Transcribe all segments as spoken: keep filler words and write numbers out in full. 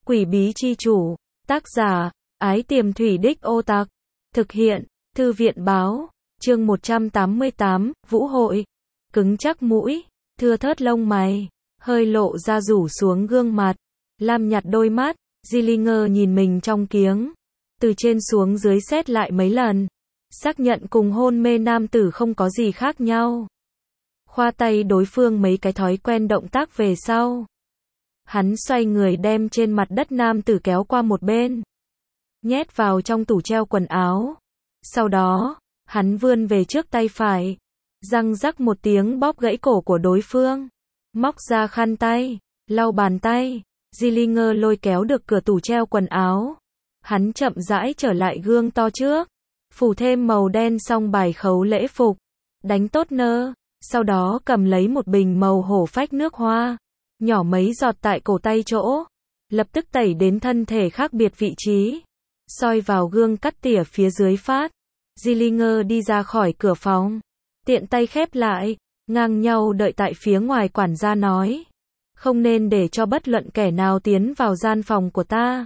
Quỷ bí chi chủ, tác giả, Ái Tiềm Thủy Đích Ô Tặc, thực hiện, Thư viện báo, chương một trăm tám mươi tám, Vũ hội, cứng chắc mũi, thưa thớt lông mày, hơi lộ ra rủ xuống gương mặt, lam nhạt đôi mắt, Zillinger nhìn mình trong kiếng, từ trên xuống dưới xét lại mấy lần, xác nhận cùng hôn mê nam tử không có gì khác nhau. Khoa tay đối phương mấy cái thói quen động tác về sau. Hắn xoay người đem trên mặt đất nam tử kéo qua một bên, nhét vào trong tủ treo quần áo. Sau đó, hắn vươn về trước tay phải, răng rắc một tiếng bóp gãy cổ của đối phương, móc ra khăn tay, lau bàn tay. Zillinger lôi kéo được cửa tủ treo quần áo. Hắn chậm rãi trở lại gương to trước, phủ thêm màu đen xong bài khấu lễ phục, đánh tốt nơ, sau đó cầm lấy một bình màu hổ phách nước hoa, nhỏ mấy giọt tại cổ tay chỗ, lập tức tẩy đến thân thể khác biệt vị trí, soi vào gương cắt tỉa phía dưới phát. Zillinger đi ra khỏi cửa phòng, tiện tay khép lại, ngang nhau đợi tại phía ngoài. Quản gia nói, không nên để cho bất luận kẻ nào tiến vào gian phòng của ta.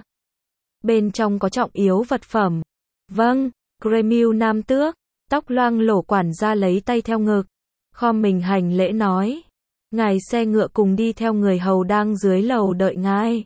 Bên trong có trọng yếu vật phẩm. Vâng, Gremil nam tước, tóc loang lổ quản gia lấy tay theo ngực, khom mình hành lễ nói, ngài xe ngựa cùng đi theo người hầu đang dưới lầu đợi ngài.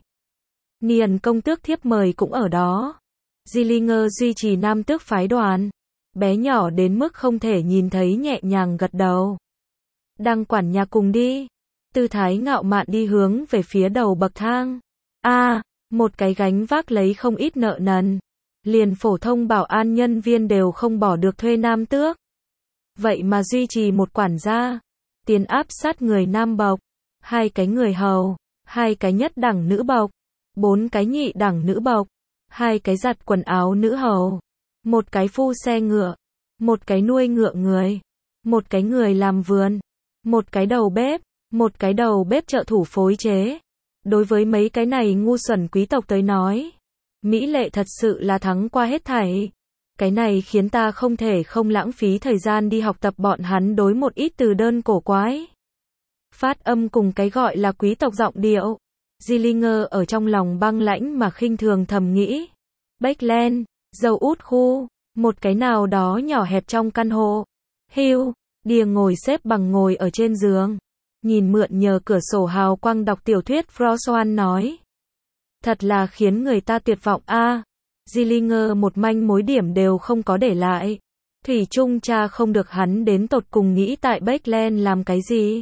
Niền công tước thiếp mời cũng ở đó. Zillinger duy trì nam tước phái đoàn, bé nhỏ đến mức không thể nhìn thấy nhẹ nhàng gật đầu. Đăng quản nhà cùng đi. Tư thái ngạo mạn đi hướng về phía đầu bậc thang. A, à, một cái gánh vác lấy không ít nợ nần. Liền phổ thông bảo an nhân viên đều không bỏ được thuê nam tước. Vậy mà duy trì một quản gia, tiến áp sát người nam bộc, hai cái người hầu, hai cái nhất đẳng nữ bộc, bốn cái nhị đẳng nữ bộc, hai cái giặt quần áo nữ hầu, một cái phu xe ngựa, một cái nuôi ngựa người, một cái người làm vườn, một cái đầu bếp, một cái đầu bếp trợ thủ phối chế. Đối với mấy cái này ngu xuẩn quý tộc tới nói, mỹ lệ thật sự là thắng qua hết thảy. Cái này khiến ta không thể không lãng phí thời gian đi học tập bọn hắn đối một ít từ đơn cổ quái. Phát âm cùng cái gọi là quý tộc giọng điệu. Zillinger ở trong lòng băng lãnh mà khinh thường thầm nghĩ. Becklen, dâu út khu, một cái nào đó nhỏ hẹp trong căn hộ. Hugh, Đìa ngồi xếp bằng ngồi ở trên giường, nhìn mượn nhờ cửa sổ hào quang đọc tiểu thuyết. François nói, thật là khiến người ta tuyệt vọng a. À, Zillinger một manh mối điểm đều không có để lại. Thủy chung cha không được hắn đến tột cùng nghĩ tại Becklen làm cái gì.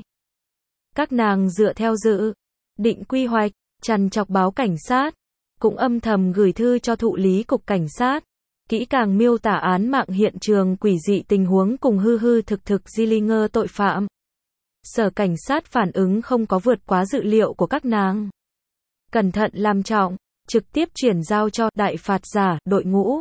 Các nàng dựa theo dự định quy hoạch, trằn trọc báo cảnh sát, cũng âm thầm gửi thư cho thụ lý cục cảnh sát, kỹ càng miêu tả án mạng hiện trường quỷ dị tình huống cùng hư hư thực thực Zillinger tội phạm. Sở cảnh sát phản ứng không có vượt quá dự liệu của các nàng. Cẩn thận làm trọng, trực tiếp chuyển giao cho đại phạt giả đội ngũ.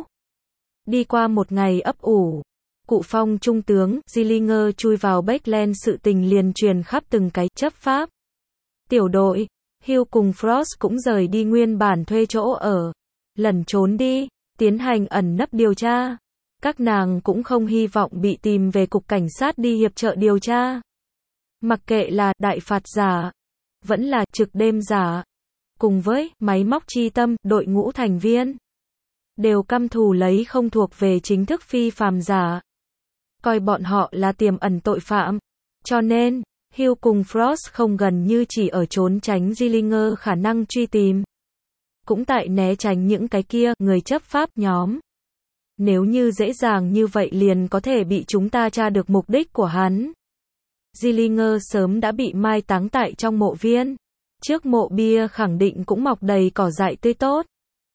Đi qua một ngày ấp ủ, cụ phong trung tướng, Zillinger chui vào Becklen, sự tình liền truyền khắp từng cái chấp pháp tiểu đội. Hugh cùng Frost cũng rời đi nguyên bản thuê chỗ ở, lẩn trốn đi, tiến hành ẩn nấp điều tra. Các nàng cũng không hy vọng bị tìm về cục cảnh sát đi hiệp trợ điều tra. Mặc kệ là đại phạt giả, vẫn là trực đêm giả, cùng với máy móc chi tâm, đội ngũ thành viên, đều căm thù lấy không thuộc về chính thức phi phàm giả, coi bọn họ là tiềm ẩn tội phạm. Cho nên, Hugh cùng Frost không gần như chỉ ở trốn tránh Zillinger khả năng truy tìm, cũng tại né tránh những cái kia người chấp pháp nhóm. Nếu như dễ dàng như vậy liền có thể bị chúng ta tra được mục đích của hắn. Zillinger sớm đã bị mai táng tại trong mộ viên. Trước mộ bia khẳng định cũng mọc đầy cỏ dại tươi tốt.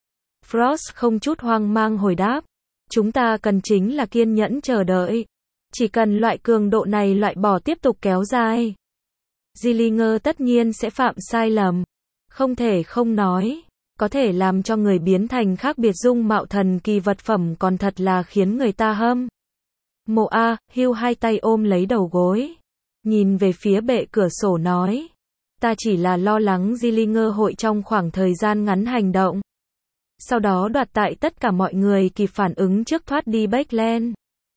Frost không chút hoang mang hồi đáp, chúng ta cần chính là kiên nhẫn chờ đợi. Chỉ cần loại cường độ này loại bỏ tiếp tục kéo dài, Zillinger tất nhiên sẽ phạm sai lầm. Không thể không nói, có thể làm cho người biến thành khác biệt dung mạo thần kỳ vật phẩm còn thật là khiến người ta hâm mộ a. Hugh hai tay ôm lấy đầu gối, nhìn về phía bệ cửa sổ nói, ta chỉ là lo lắng Zillinger hội trong khoảng thời gian ngắn hành động, sau đó đoạt tại tất cả mọi người kịp phản ứng trước thoát đi Becklen.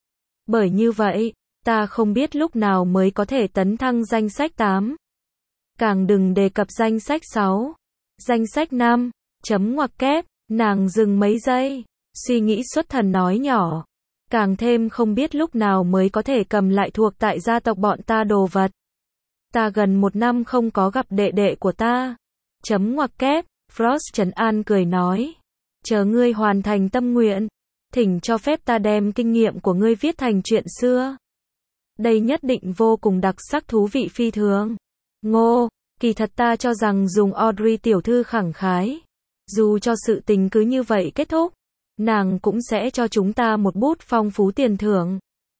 Bởi như vậy, ta không biết lúc nào mới có thể tấn thăng danh sách tám. Càng đừng đề cập danh sách sáu. Danh sách năm. Chấm ngoặc kép, nàng dừng mấy giây, suy nghĩ xuất thần nói nhỏ. Càng thêm không biết lúc nào mới có thể cầm lại thuộc tại gia tộc bọn ta đồ vật. Ta gần một năm không có gặp đệ đệ của ta. Chấm ngoặc kép, Frost trấn an cười nói. Chờ ngươi hoàn thành tâm nguyện, thỉnh cho phép ta đem kinh nghiệm của ngươi viết thành chuyện xưa. Đây nhất định vô cùng đặc sắc thú vị phi thường. Ngô, kỳ thật ta cho rằng dùng Audrey tiểu thư khẳng khái. Dù cho sự tình cứ như vậy kết thúc, nàng cũng sẽ cho chúng ta một bút phong phú tiền thưởng.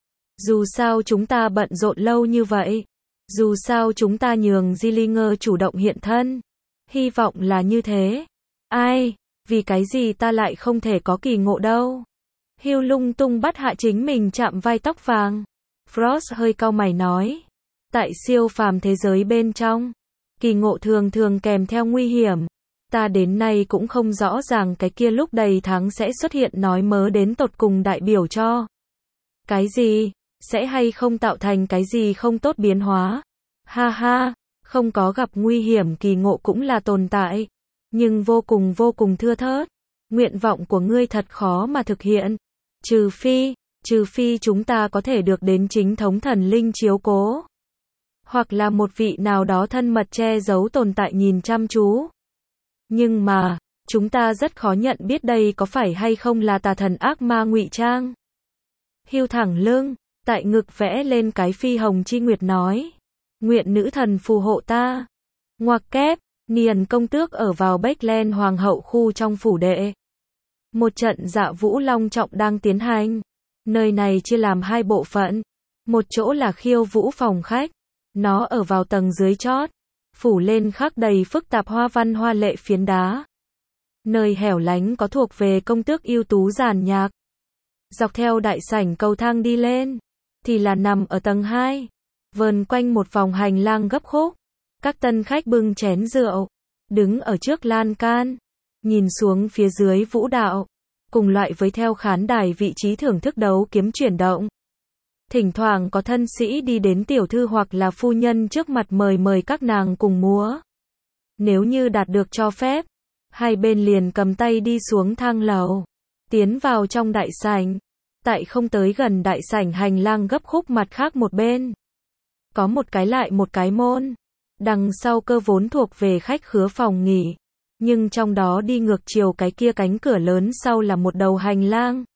Dù sao chúng ta bận rộn lâu như vậy. Dù sao chúng ta nhường Gillinger chủ động hiện thân. Hy vọng là như thế. Ai, vì cái gì ta lại không thể có kỳ ngộ đâu. Hugh lung tung bắt hạ chính mình chạm vai tóc vàng. Frost hơi cau mày nói. Tại siêu phàm thế giới bên trong, kỳ ngộ thường thường kèm theo nguy hiểm. Ta đến nay cũng không rõ ràng cái kia lúc đầy tháng sẽ xuất hiện nói mớ đến tột cùng đại biểu cho cái gì, sẽ hay không tạo thành cái gì không tốt biến hóa. Ha ha, không có gặp nguy hiểm kỳ ngộ cũng là tồn tại, nhưng vô cùng vô cùng thưa thớt. Nguyện vọng của ngươi thật khó mà thực hiện. Trừ phi, trừ phi chúng ta có thể được đến chính thống thần linh chiếu cố. Hoặc là một vị nào đó thân mật che giấu tồn tại nhìn chăm chú. Nhưng mà, chúng ta rất khó nhận biết đây có phải hay không là tà thần ác ma ngụy trang. Hưu thẳng lưng, tại ngực vẽ lên cái phi hồng chi nguyệt nói. Nguyện nữ thần phù hộ ta. Ngoặc kép, Niền công tước ở vào Beckland hoàng hậu khu trong phủ đệ. Một trận dạ vũ long trọng đang tiến hành. Nơi này chia làm hai bộ phận. Một chỗ là khiêu vũ phòng khách. Nó ở vào tầng dưới chót. Phủ lên khắc đầy phức tạp hoa văn hoa lệ phiến đá. Nơi hẻo lánh có thuộc về công tước ưu tú giàn nhạc. Dọc theo đại sảnh cầu thang đi lên, thì là nằm ở tầng hai. Vờn quanh một vòng hành lang gấp khúc. Các tân khách bưng chén rượu, đứng ở trước lan can, nhìn xuống phía dưới vũ đạo, cùng loại với theo khán đài vị trí thưởng thức đấu kiếm chuyển động. Thỉnh thoảng có thân sĩ đi đến tiểu thư hoặc là phu nhân trước mặt mời mời các nàng cùng múa. Nếu như đạt được cho phép, hai bên liền cầm tay đi xuống thang lầu, tiến vào trong đại sảnh. Tại không tới gần đại sảnh hành lang gấp khúc mặt khác một bên, có một cái lại một cái môn. Đằng sau cơ vốn thuộc về khách khứa phòng nghỉ, nhưng trong đó đi ngược chiều cái kia cánh cửa lớn sau là một đầu hành lang.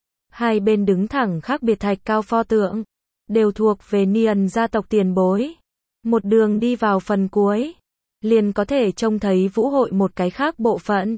Hai bên đứng thẳng khác biệt thạch cao pho tượng, đều thuộc về Niền gia tộc tiền bối. Một đường đi vào phần cuối, liền có thể trông thấy vũ hội một cái khác bộ phận.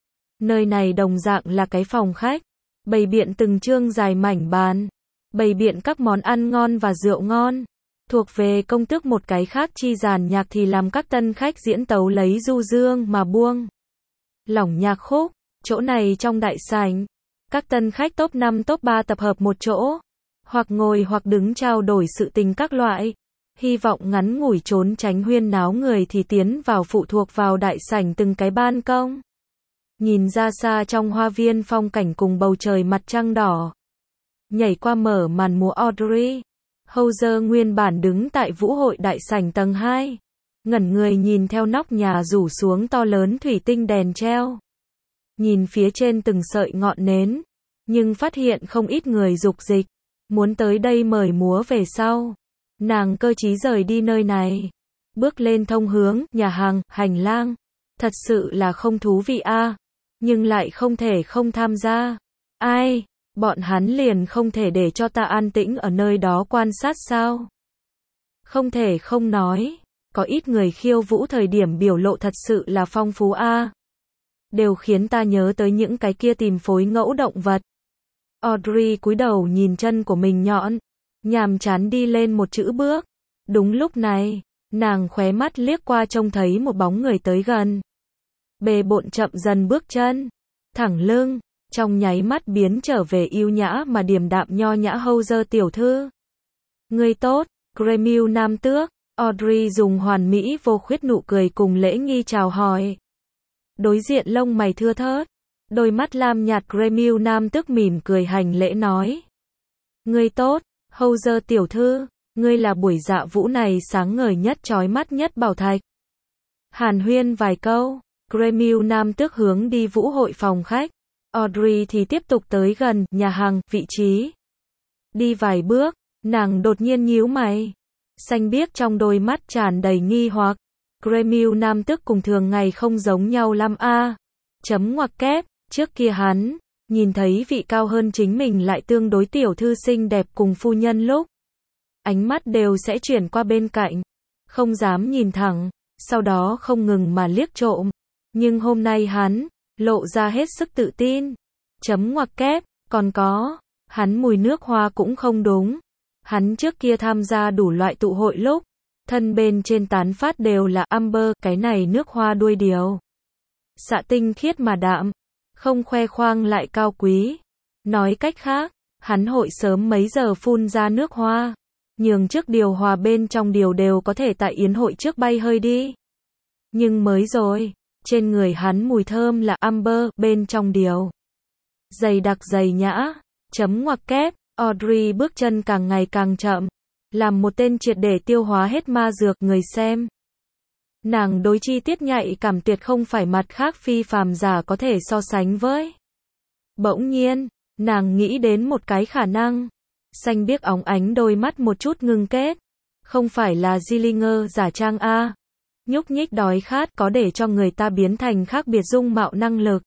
Nơi này đồng dạng là cái phòng khách, bày biện từng chương dài mảnh bàn, bày biện các món ăn ngon và rượu ngon. Thuộc về công tước một cái khác chi giàn nhạc thì làm các tân khách diễn tấu lấy du dương mà buông lỏng nhạc khúc. Chỗ này trong đại sảnh, các tân khách top năm top ba tập hợp một chỗ, hoặc ngồi hoặc đứng trao đổi sự tình các loại. Hy vọng ngắn ngủi trốn tránh huyên náo người thì tiến vào phụ thuộc vào đại sảnh từng cái ban công. Nhìn ra xa trong hoa viên phong cảnh cùng bầu trời mặt trăng đỏ. Nhảy qua mở màn múa Audrey Hauser nguyên bản đứng tại vũ hội đại sảnh tầng hai. Ngẩn người nhìn theo nóc nhà rủ xuống to lớn thủy tinh đèn treo. Nhìn phía trên từng sợi ngọn nến. Nhưng phát hiện không ít người dục dịch. Muốn tới đây mời múa về sau. Nàng cơ trí rời đi nơi này. Bước lên thông hướng, nhà hàng, hành lang. Thật sự là không thú vị a à, nhưng lại không thể không tham gia. Ai? Bọn hắn liền không thể để cho ta an tĩnh ở nơi đó quan sát sao? Không thể không nói, có ít người khiêu vũ thời điểm biểu lộ thật sự là phong phú a. À. Đều khiến ta nhớ tới những cái kia tìm phối ngẫu động vật. Audrey cúi đầu nhìn chân của mình nhọn, nhàm chán đi lên một chữ bước. Đúng lúc này, nàng khóe mắt liếc qua trông thấy một bóng người tới gần. Bề bộn chậm dần bước chân, thẳng lưng. Trong nháy mắt biến trở về yêu nhã mà điềm đạm nho nhã Hauser tiểu thư. Ngươi tốt, Gremil nam tước. Audrey dùng hoàn mỹ vô khuyết nụ cười cùng lễ nghi chào hỏi. Đối diện lông mày thưa thớt, đôi mắt lam nhạt Gremil nam tước mỉm cười hành lễ nói. Ngươi tốt, Hauser tiểu thư, ngươi là buổi dạ vũ này sáng ngời nhất chói mắt nhất bảo thạch. Hàn huyên vài câu, Gremil nam tước hướng đi vũ hội phòng khách. Audrey thì tiếp tục tới gần nhà hàng, vị trí. Đi vài bước, nàng đột nhiên nhíu mày. Xanh biếc trong đôi mắt tràn đầy nghi hoặc. Gremil nam tước cùng thường ngày không giống nhau lắm a. Chấm ngoặc kép, trước kia hắn nhìn thấy vị cao hơn chính mình lại tương đối tiểu thư xinh đẹp cùng phu nhân lúc, ánh mắt đều sẽ chuyển qua bên cạnh, không dám nhìn thẳng, sau đó không ngừng mà liếc trộm. Nhưng hôm nay hắn lộ ra hết sức tự tin. Chấm ngoặc kép, còn có, hắn mùi nước hoa cũng không đúng. Hắn trước kia tham gia đủ loại tụ hội lúc, thân bên trên tán phát đều là amber, cái này nước hoa đuôi điều. Xạ tinh khiết mà đạm, không khoe khoang lại cao quý. Nói cách khác, hắn hội sớm mấy giờ phun ra nước hoa, nhường trước điều hòa bên trong điều đều có thể tại yến hội trước bay hơi đi. Nhưng mới rồi, trên người hắn mùi thơm là amber, bên trong điều dày đặc dày nhã. Chấm ngoặc kép, Audrey bước chân càng ngày càng chậm, làm một tên triệt để tiêu hóa hết ma dược người xem. Nàng đối chi tiết nhạy cảm tuyệt không phải mặt khác phi phàm giả có thể so sánh với. Bỗng nhiên, nàng nghĩ đến một cái khả năng. Xanh biếc óng ánh đôi mắt một chút ngưng kết. Không phải là Zillinger giả trang a. Nhúc nhích đói khát có để cho người ta biến thành khác biệt dung mạo năng lực.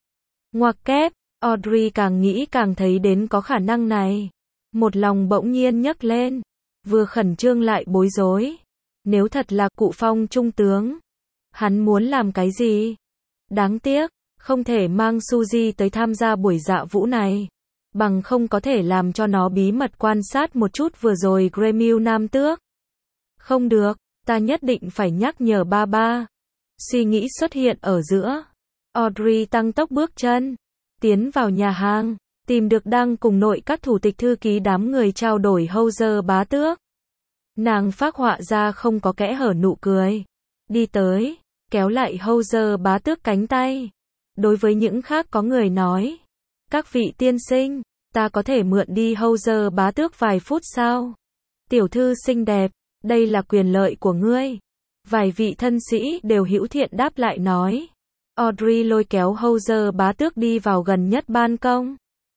Ngoặc kép, Audrey càng nghĩ càng thấy đến có khả năng này. Một lòng bỗng nhiên nhấc lên, vừa khẩn trương lại bối rối. Nếu thật là Cụ Phong trung tướng, hắn muốn làm cái gì? Đáng tiếc, không thể mang Suzy tới tham gia buổi dạ vũ này, bằng không có thể làm cho nó bí mật quan sát một chút vừa rồi Gremil nam tước. Không được, ta nhất định phải nhắc nhở ba ba. Suy nghĩ xuất hiện ở giữa. Audrey tăng tốc bước chân, tiến vào nhà hàng, tìm được đang cùng nội các thủ tịch thư ký đám người trao đổi Hauser bá tước. Nàng phác họa ra không có kẽ hở nụ cười. Đi tới, kéo lại Hauser bá tước cánh tay. Đối với những khác có người nói, các vị tiên sinh, ta có thể mượn đi Hauser bá tước vài phút sao? Tiểu thư xinh đẹp, đây là quyền lợi của ngươi. Vài vị thân sĩ đều hữu thiện đáp lại nói. Audrey lôi kéo Hauser bá tước đi vào gần nhất ban công.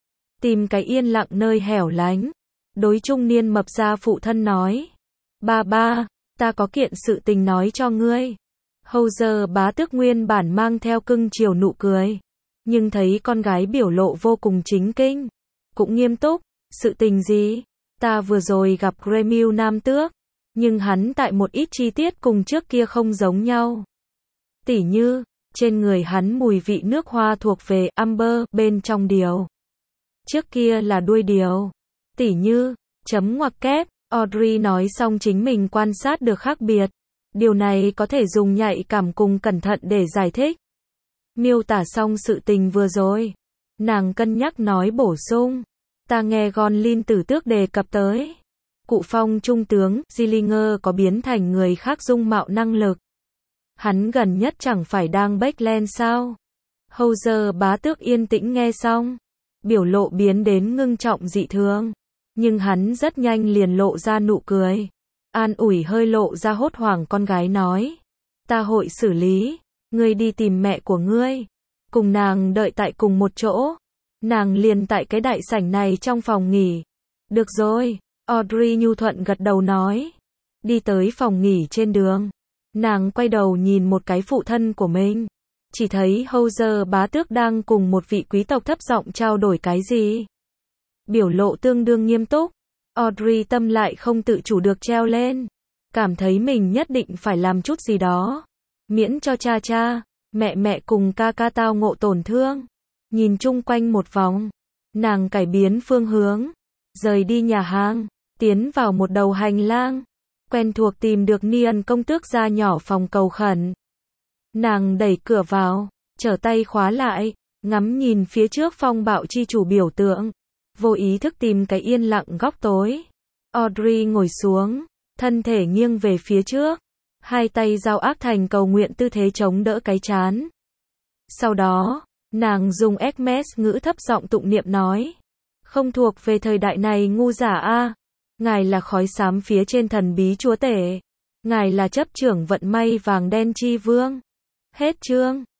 Tìm cái yên lặng nơi hẻo lánh. Đối trung niên mập gia phụ thân nói. Ba ba, ta có kiện sự tình nói cho ngươi. Hauser bá tước nguyên bản mang theo cưng chiều nụ cười. Nhưng thấy con gái biểu lộ vô cùng chính kinh. Cũng nghiêm túc. Sự tình gì? Ta vừa rồi gặp Gremil nam tước. Nhưng hắn tại một ít chi tiết cùng trước kia không giống nhau. Tỉ như, trên người hắn mùi vị nước hoa thuộc về amber, bên trong điều. Trước kia là đuôi điều. Tỉ như, chấm ngoặc kép, Audrey nói xong chính mình quan sát được khác biệt. Điều này có thể dùng nhạy cảm cùng cẩn thận để giải thích. Miêu tả xong sự tình vừa rồi. Nàng cân nhắc nói bổ sung. Ta nghe Gonlin tử tước đề cập tới. Cụ Phong trung tướng, Zillinger có biến thành người khác dung mạo năng lực. Hắn gần nhất chẳng phải đang Backland sao? Hauser bá tước yên tĩnh nghe xong. Biểu lộ biến đến ngưng trọng dị thường. Nhưng hắn rất nhanh liền lộ ra nụ cười. An ủi hơi lộ ra hốt hoảng con gái nói. Ta hội xử lý. Ngươi đi tìm mẹ của ngươi. Cùng nàng đợi tại cùng một chỗ. Nàng liền tại cái đại sảnh này trong phòng nghỉ. Được rồi. Audrey nhu thuận gật đầu nói. Đi tới phòng nghỉ trên đường. Nàng quay đầu nhìn một cái phụ thân của mình. Chỉ thấy Hauser bá tước đang cùng một vị quý tộc thấp giọng trao đổi cái gì. Biểu lộ tương đương nghiêm túc. Audrey tâm lại không tự chủ được treo lên. Cảm thấy mình nhất định phải làm chút gì đó. Miễn cho cha cha, mẹ mẹ cùng ca ca tao ngộ tổn thương. Nhìn chung quanh một vòng. Nàng cải biến phương hướng. Rời đi nhà hàng. Tiến vào một đầu hành lang. Quen thuộc tìm được Nian công tước ra nhỏ phòng cầu khẩn. Nàng đẩy cửa vào. Trở tay khóa lại. Ngắm nhìn phía trước phong bạo chi chủ biểu tượng. Vô ý thức tìm cái yên lặng góc tối. Audrey ngồi xuống. Thân thể nghiêng về phía trước. Hai tay giao ác thành cầu nguyện tư thế chống đỡ cái chán. Sau đó, nàng dùng Hermes ngữ thấp giọng tụng niệm nói. Không thuộc về thời đại này ngu giả a. Ngài là khói xám phía trên thần bí chúa tể. Ngài là chấp trưởng vận may vàng đen chi vương. Hết chương.